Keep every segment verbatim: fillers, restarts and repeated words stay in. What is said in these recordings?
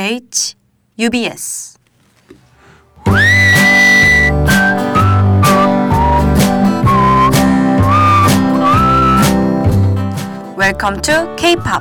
에이치, 유비에스. Welcome to K-팝.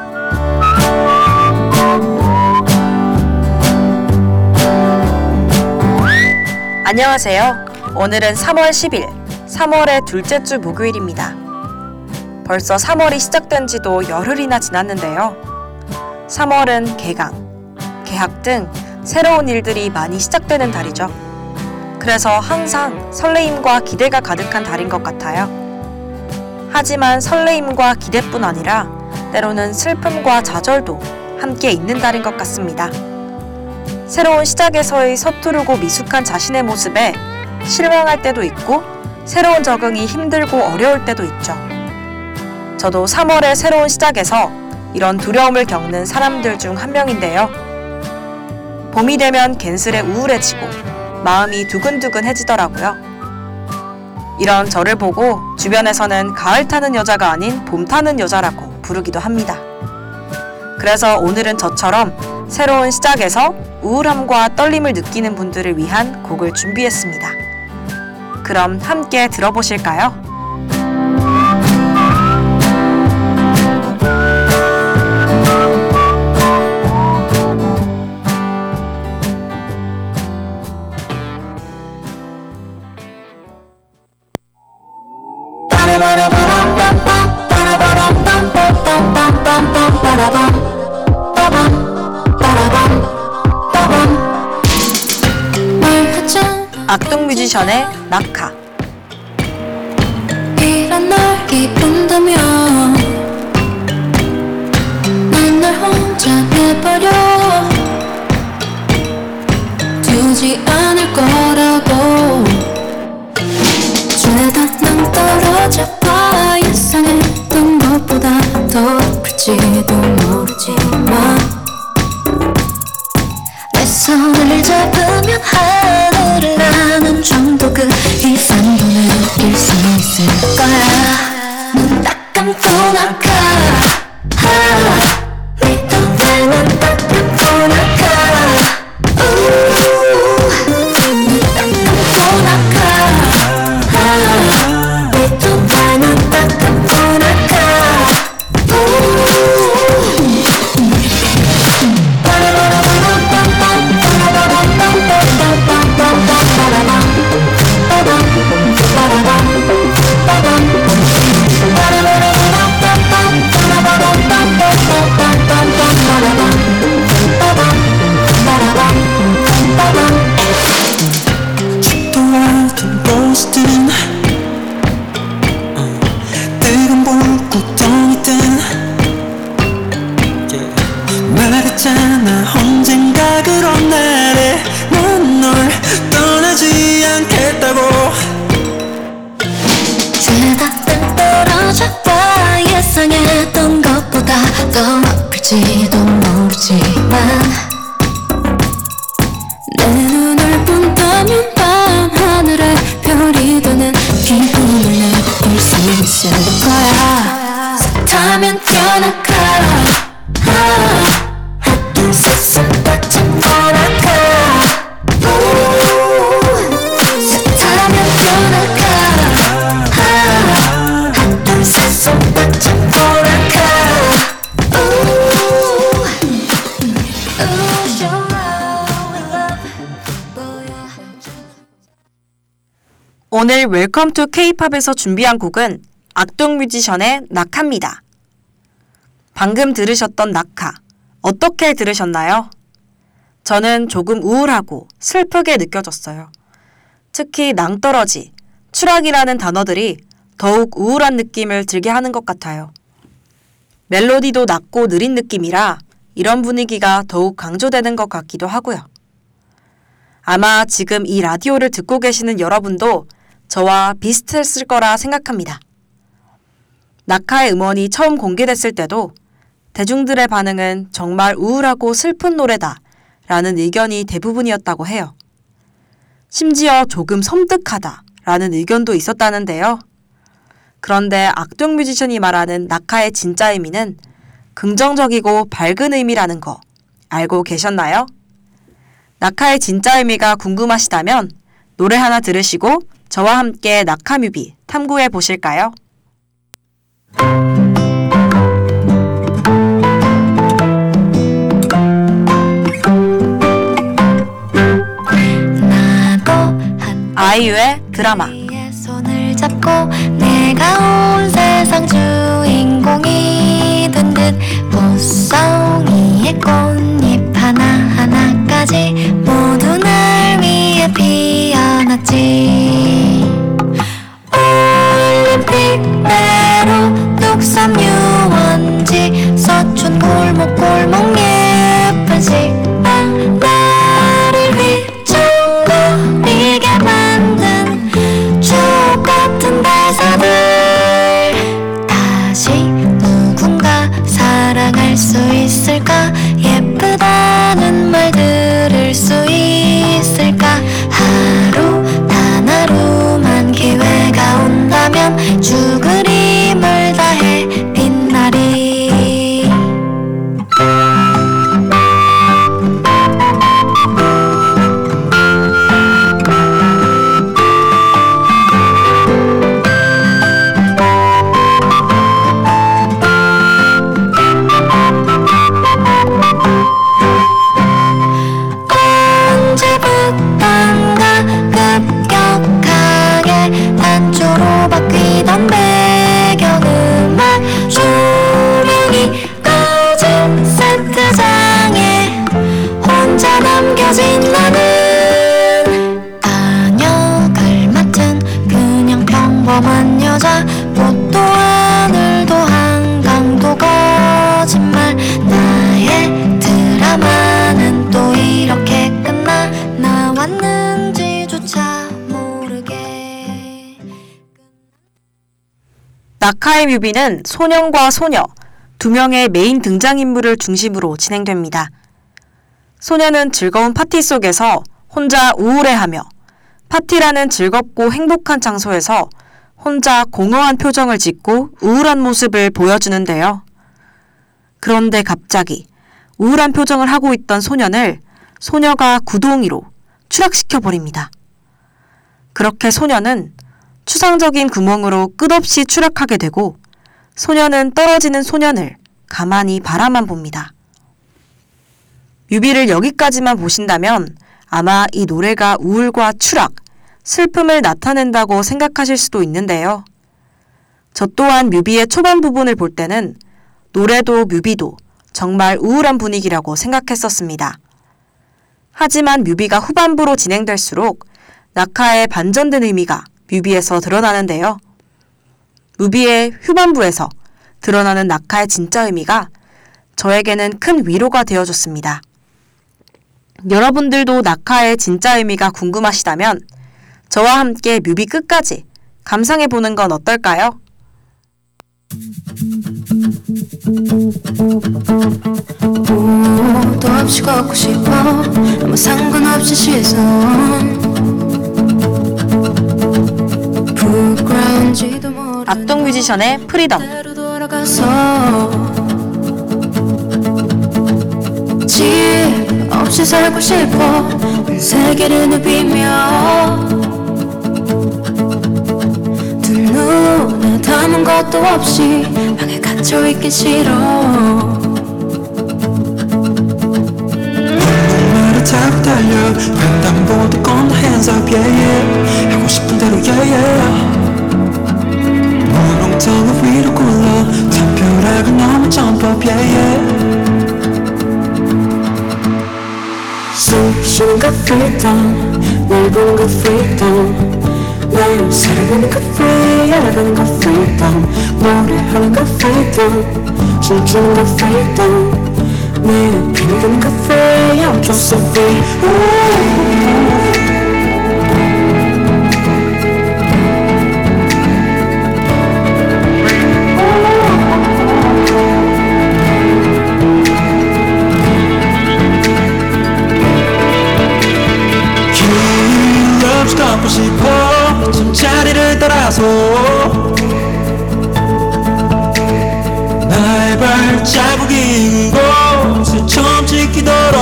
안녕하세요. 오늘은 삼월 십일, 삼월의 둘째 주 목요일입니다. 벌써 삼월이 시작된 지도 열흘이나 지났는데요. 삼월은 개강, 개학 등 새로운 일들이 많이 시작되는 달이죠. 그래서 항상 설레임과 기대가 가득한 달인 것 같아요. 하지만 설레임과 기대뿐 아니라 때로는 슬픔과 좌절도 함께 있는 달인 것 같습니다. 새로운 시작에서의 서투르고 미숙한 자신의 모습에 실망할 때도 있고 새로운 적응이 힘들고 어려울 때도 있죠. 저도 삼월의 새로운 시작에서 이런 두려움을 겪는 사람들 중 한 명인데요. 봄이 되면 괜스레 우울해지고 마음이 두근두근해지더라고요. 이런 저를 보고 주변에서는 가을 타는 여자가 아닌 봄 타는 여자라고 부르기도 합니다. 그래서 오늘은 저처럼 새로운 시작에서 우울함과 떨림을 느끼는 분들을 위한 곡을 준비했습니다. 그럼 함께 들어보실까요? 악동 뮤지션의 낙하. 이런 널 기쁜다면 난 널 혼자 해버려 두지 않을 거라고 죄다 낭떨어져 봐 예상했던 것보다 더 아플지도 모르지만 내 손을 잡으면 하늘을 나는 정도 그 이상도 느낄 수 있을 거야. 눈 딱 감고 나가 네 동생은 딱 감고 나가 눈 딱 감고 나가 네 동생은 딱 감고 나가 뜨거운 불꽃덩이 뜬 말했잖아 언젠가 그런 날에 난 널 떠나지 않겠다고 죄다 땅 떨어져 봐 예상했던 것보다 더 아플지도 모르지만 내 눈을 본다면 밤하늘에 별이 되는 기분을 느낄 수 있을 거야. 사타면 뛰어나가 하나 둘 셋 손 딱 잡고 나가 사타면 뛰어나가 하나 둘 셋 손 딱 잡고 나가 오늘 웰컴 투 K-팝에서 준비한 곡은 악동 뮤지션의 낙하입니다. 방금 들으셨던 낙하, 어떻게 들으셨나요? 저는 조금 우울하고 슬프게 느껴졌어요. 특히 낭떠러지, 추락이라는 단어들이 더욱 우울한 느낌을 들게 하는 것 같아요. 멜로디도 낮고 느린 느낌이라 이런 분위기가 더욱 강조되는 것 같기도 하고요. 아마 지금 이 라디오를 듣고 계시는 여러분도 저와 비슷했을 거라 생각합니다. 낙하의 음원이 처음 공개됐을 때도 대중들의 반응은 정말 우울하고 슬픈 노래다 라는 의견이 대부분이었다고 해요. 심지어 조금 섬뜩하다 라는 의견도 있었다는데요. 그런데 악동 뮤지션이 말하는 낙하의 진짜 의미는 긍정적이고 밝은 의미라는 거 알고 계셨나요? 낙하의 진짜 의미가 궁금하시다면 노래 하나 들으시고 저와 함께 낙하뮤비 탐구해 보실까요? 아이유의 드라마. 손을 잡고 내가 온 세상 주인공이 된 듯 꽃송이의 꽃잎 하나하나까지 모두 날 위해 피어났지. 올림픽대로 뚝섬 유원지 서촌 골목골목 예쁜 식당 나를 휘청거리게 만든 추억 같은 대사들 다시 누군가 사랑할 수 있을까? 예쁘다는 말 들을 수 있을까? 하루 단 하루만 기회가 온다면 죽으림을 다해 빛나리. 언제부턴가 급격하게 단조로 바뀌던 배경음악 조명이 꺼진 세트장에 혼자 남겨진 나는 단역을 맡은 그냥 평범한 여자. 꽃도 하늘도 한강도 거짓말. 나의 드라마는 또 이렇게 끝나 나왔는지조차 모르게. 낙하의 뮤비는 소년과 소녀 두 명의 메인 등장인물을 중심으로 진행됩니다. 소년은 즐거운 파티 속에서 혼자 우울해하며 파티라는 즐겁고 행복한 장소에서 혼자 공허한 표정을 짓고 우울한 모습을 보여주는데요. 그런데 갑자기 우울한 표정을 하고 있던 소년을 소녀가 구덩이로 추락시켜버립니다. 그렇게 소년은 추상적인 구멍으로 끝없이 추락하게 되고 소년은 떨어지는 소년을 가만히 바라만 봅니다. 뮤비를 여기까지만 보신다면 아마 이 노래가 우울과 추락, 슬픔을 나타낸다고 생각하실 수도 있는데요. 저 또한 뮤비의 초반 부분을 볼 때는 노래도 뮤비도 정말 우울한 분위기라고 생각했었습니다. 하지만 뮤비가 후반부로 진행될수록 낙하의 반전된 의미가 뮤비에서 드러나는데요. 뮤비의 후반부에서 드러나는 낙하의 진짜 의미가 저에게는 큰 위로가 되어줬습니다. 여러분들도 낙하의 진짜 의미가 궁금하시다면 저와 함께 뮤비 끝까지 감상해보는 건 어떨까요? 옷도 없이 걷고 싶어 아무 상관없이 시선 부끄러운지도 모르는 악동 뮤지션의 프리덤. 대로 돌아가서 집 없이 살고 싶어 세계를 누비며 두 눈에 담은 것도 없이 방에 갇혀있긴 싫어. 말을 타고 달려 횡단보도 건너 hands up yeah yeah 하고 싶은 대로 yeah yeah 물렁텅을 위로 굴러 담벼락을 넘어 jump up yeah yeah 숨 쉬는 그 freedom 넓은 그 freedom 날 살아가는 그 free 알아가는 그 freedom 노래하는 그 freedom 춤추는 그 freedom 내 피는 그 free I'm just so free Ooh. 걷고 싶어 잠자리를 따라서 나의 발자국이 이곳을 처음 찍기 보이도록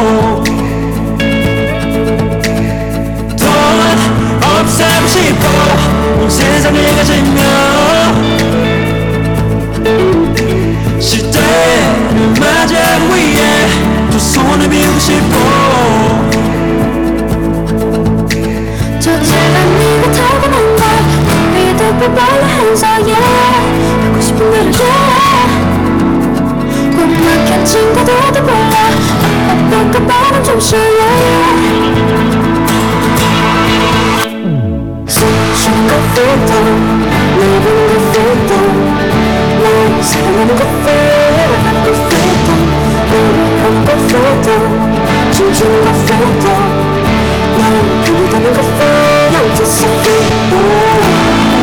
돈 없애고 싶어 온 세상을 가지며 시대를 맞이하기 위해 두 손을 비우고 싶어 저 차가 네가 타고 난다 우리도 불발라 hands up yeah 하고 싶은 대로 yeah 꼭 막힌 친구들도 몰라 아빠가 바람 좀 쉬어 숨쉬는 거 freedom living the freedom 날 사랑하는 거 freedom 하는 거 freedom 노래하는 거 freedom 춤추는 거 freedom 날 그리다는 거 freedom just so freedom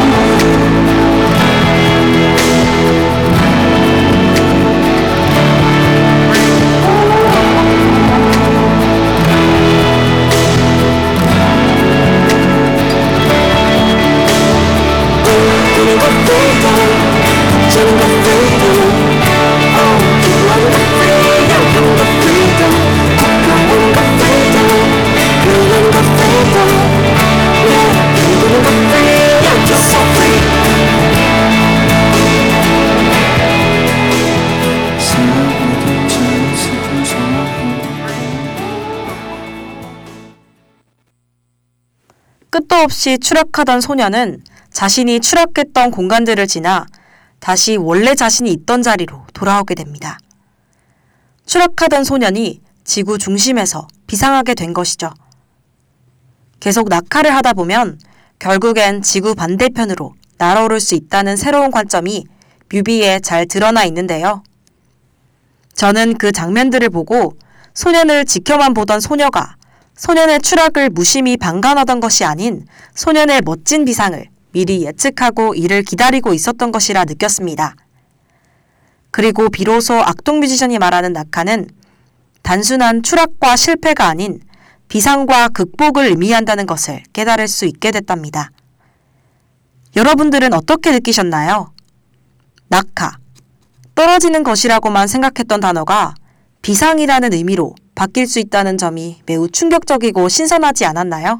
끝도 없이 추락하던 소녀는 자신이 추락했던 공간들을 지나 다시 원래 자신이 있던 자리로 돌아오게 됩니다. 추락하던 소년이 지구 중심에서 비상하게 된 것이죠. 계속 낙하를 하다 보면 결국엔 지구 반대편으로 날아오를 수 있다는 새로운 관점이 뮤비에 잘 드러나 있는데요. 저는 그 장면들을 보고 소년을 지켜만 보던 소녀가 소년의 추락을 무심히 방관하던 것이 아닌 소년의 멋진 비상을 미리 예측하고 이를 기다리고 있었던 것이라 느꼈습니다. 그리고 비로소 악동 뮤지션이 말하는 낙하는 단순한 추락과 실패가 아닌 비상과 극복을 의미한다는 것을 깨달을 수 있게 됐답니다. 여러분들은 어떻게 느끼셨나요? 낙하, 떨어지는 것이라고만 생각했던 단어가 비상이라는 의미로 바뀔 수 있다는 점이 매우 충격적이고 신선하지 않았나요?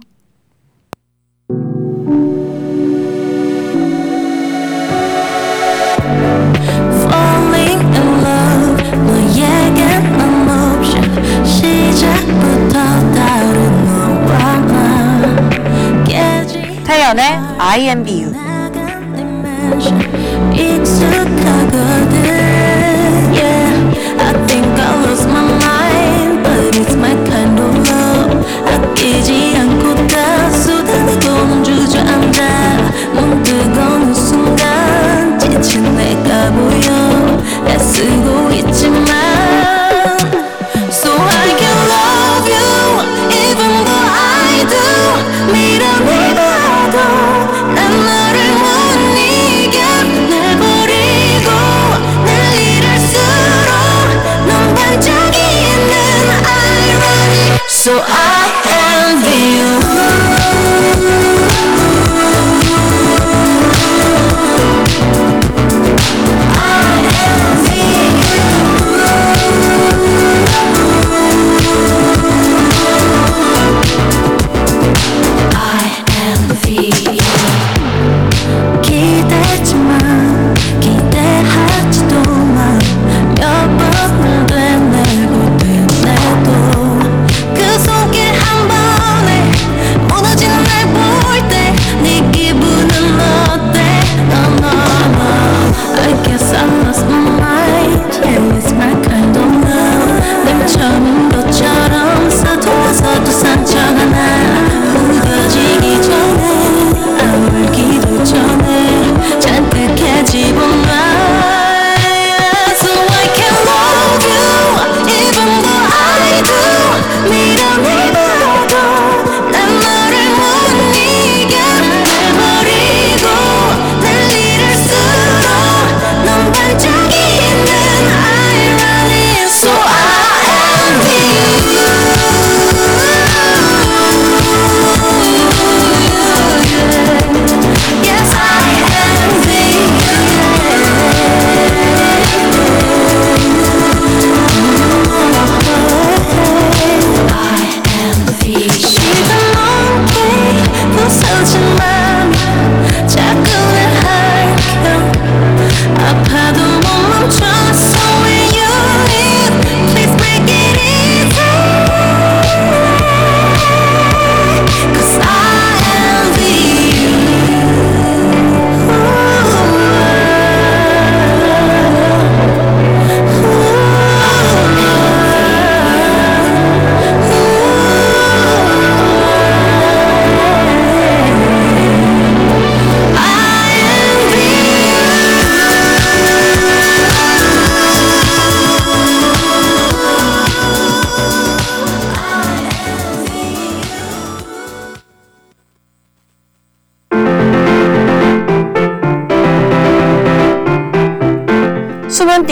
Falling in love 너에게 난 option 시작부터 다른 너와 나 깨지 태연의 I am be you. 나간 dimension 익숙하거든 yeah I think I lost my mind but it's my kind of love 아끼지 않고 다수다니고 주저앉아 문득 어느 순간 지친 내가 보여 애쓰고 있지만 So I can love you even though I do 미련이라도 난 너를 못 이겨 날 버리고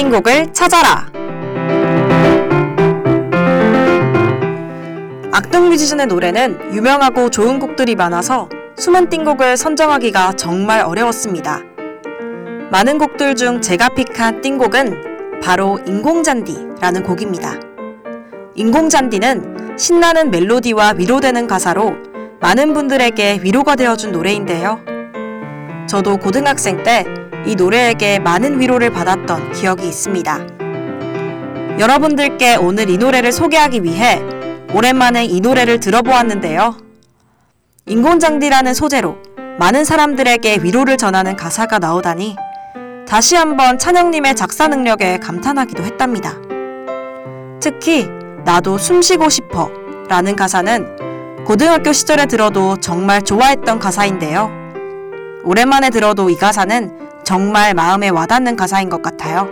띵곡을 찾아라. 악동뮤지션의 노래는 유명하고 좋은 곡들이 많아서 숨은 띵곡을 선정하기가 정말 어려웠습니다. 많은 곡들 중 제가 픽한 띵곡은 바로 인공잔디라는 곡입니다. 인공잔디는 신나는 멜로디와 위로되는 가사로 많은 분들에게 위로가 되어준 노래인데요. 저도 고등학생 때 이 노래에게 많은 위로를 받았던 기억이 있습니다. 여러분들께 오늘 이 노래를 소개하기 위해 오랜만에 이 노래를 들어보았는데요. 인공잔디라는 소재로 많은 사람들에게 위로를 전하는 가사가 나오다니 다시 한번 찬영님의 작사 능력에 감탄하기도 했답니다. 특히 나도 숨쉬고 싶어 라는 가사는 고등학교 시절에 들어도 정말 좋아했던 가사인데요. 오랜만에 들어도 이 가사는 정말 마음에 와닿는 가사인 것 같아요.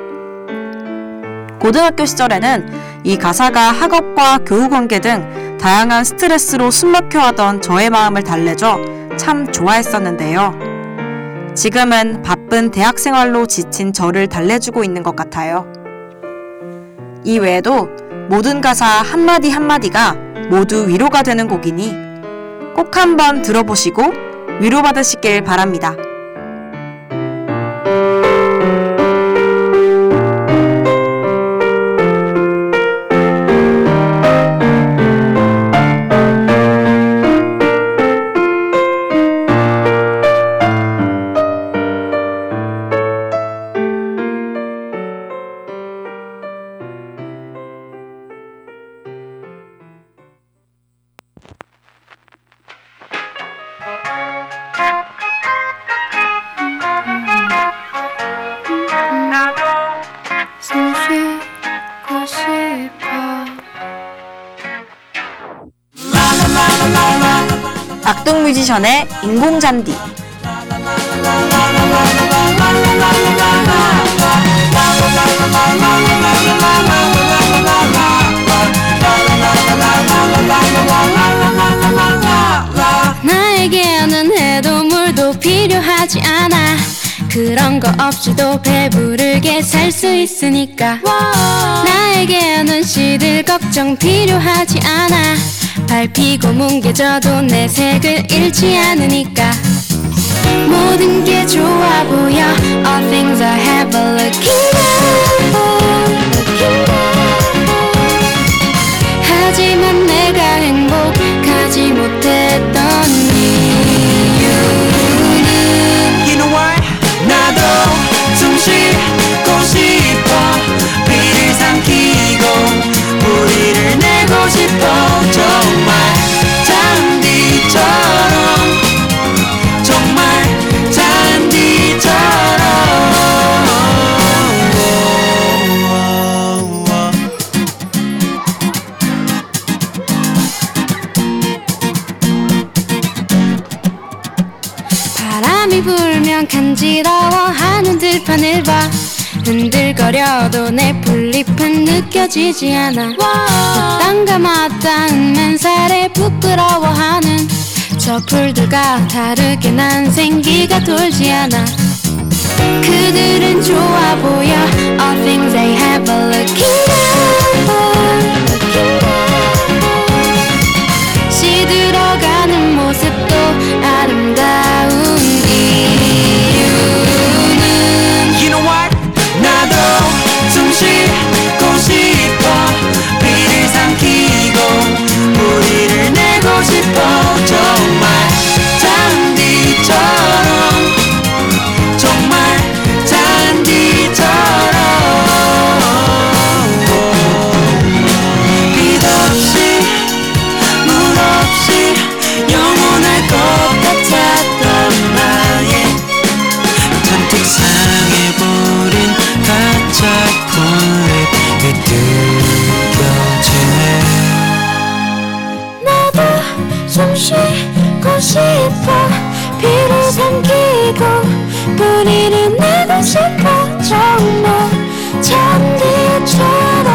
고등학교 시절에는 이 가사가 학업과 교우관계 등 다양한 스트레스로 숨막혀 하던 저의 마음을 달래줘 참 좋아했었는데요. 지금은 바쁜 대학생활로 지친 저를 달래주고 있는 것 같아요. 이 외에도 모든 가사 한마디 한마디가 모두 위로가 되는 곡이니 꼭 한번 들어보시고 위로받으시길 바랍니다. 숨쉬고 싶어. 악동뮤지션의 인공잔디. 나에게는 해도 물도 필요하지 않아. 그런 거 없이도 배부르게 살 수 있으니까. 나에게는 시들 걱정 필요하지 않아. 밟히고 뭉개져도 내 색을 잃지 않으니까. 모든 게 좋아 보여. All things I have are looking good, looking good. 하지만 내가 행복하지 못했던 이유는 You know what? 나도 숨 쉬고 싶어. 비를 삼키고 뿌리를 내고 싶어. 정말 잔디처럼, 정말 잔디처럼. 바람이 불면 간지러워하는 들판을 봐. 흔들거려도 내 풀잎은 느껴지지 않아. 맞단가 맞닿은 맨살에 부끄러워하는 저 풀들과 다르게 난 생기가 돌지 않아. 그들은 좋아 보여. All things they have are looking good, looking good. 시들어가는 모습도 아름다운 이유는 You know what? 나도 숨 쉬고 싶어. 비를 삼키고 뿌리를 내고 싶어. 정말 잔디처럼, 정말 잔디처럼. 빛 없이 물 없이 영원할 것 같았던 나의 잔뜩 상해버린 가짜 콜립이 느껴지네. 나도 숨 쉬고 싶어. 비를 삼키고 뿌리를 내고 싶어. 정말 잔디처럼,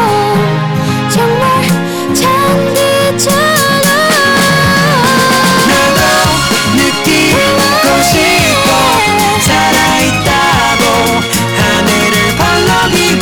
정말 잔디처럼. 나도 느끼고 싶어. 살아있다고 하늘을 벌럭이고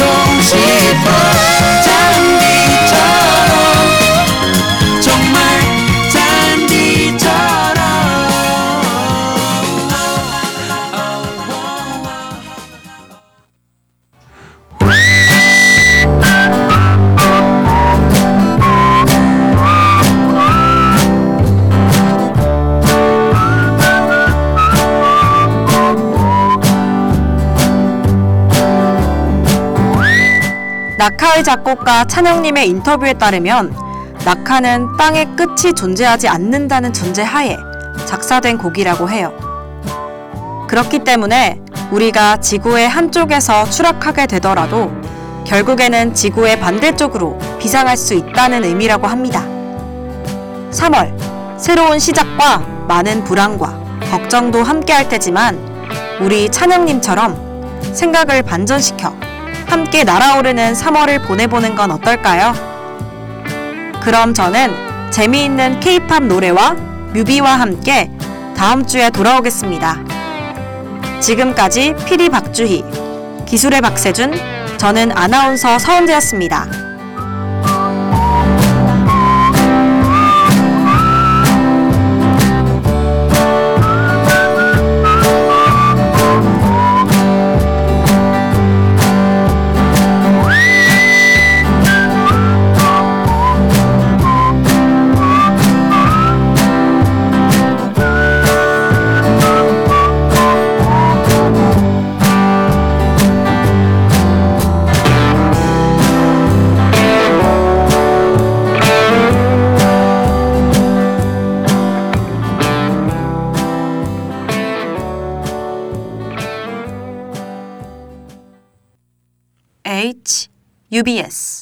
낙하의 작곡가 찬영님의 인터뷰에 따르면 낙하는 땅의 끝이 존재하지 않는다는 전제하에 작사된 곡이라고 해요. 그렇기 때문에 우리가 지구의 한쪽에서 추락하게 되더라도 결국에는 지구의 반대쪽으로 비상할 수 있다는 의미라고 합니다. 삼월, 새로운 시작과 많은 불안과 걱정도 함께 할 테지만 우리 찬영님처럼 생각을 반전시켜 함께 날아오르는 삼월을 보내보는 건 어떨까요? 그럼 저는 재미있는 케이팝 노래와 뮤비와 함께 다음 주에 돌아오겠습니다. 지금까지 피디 박주희, 기술의 박세준, 저는 아나운서 서은재였습니다. H, 유비에스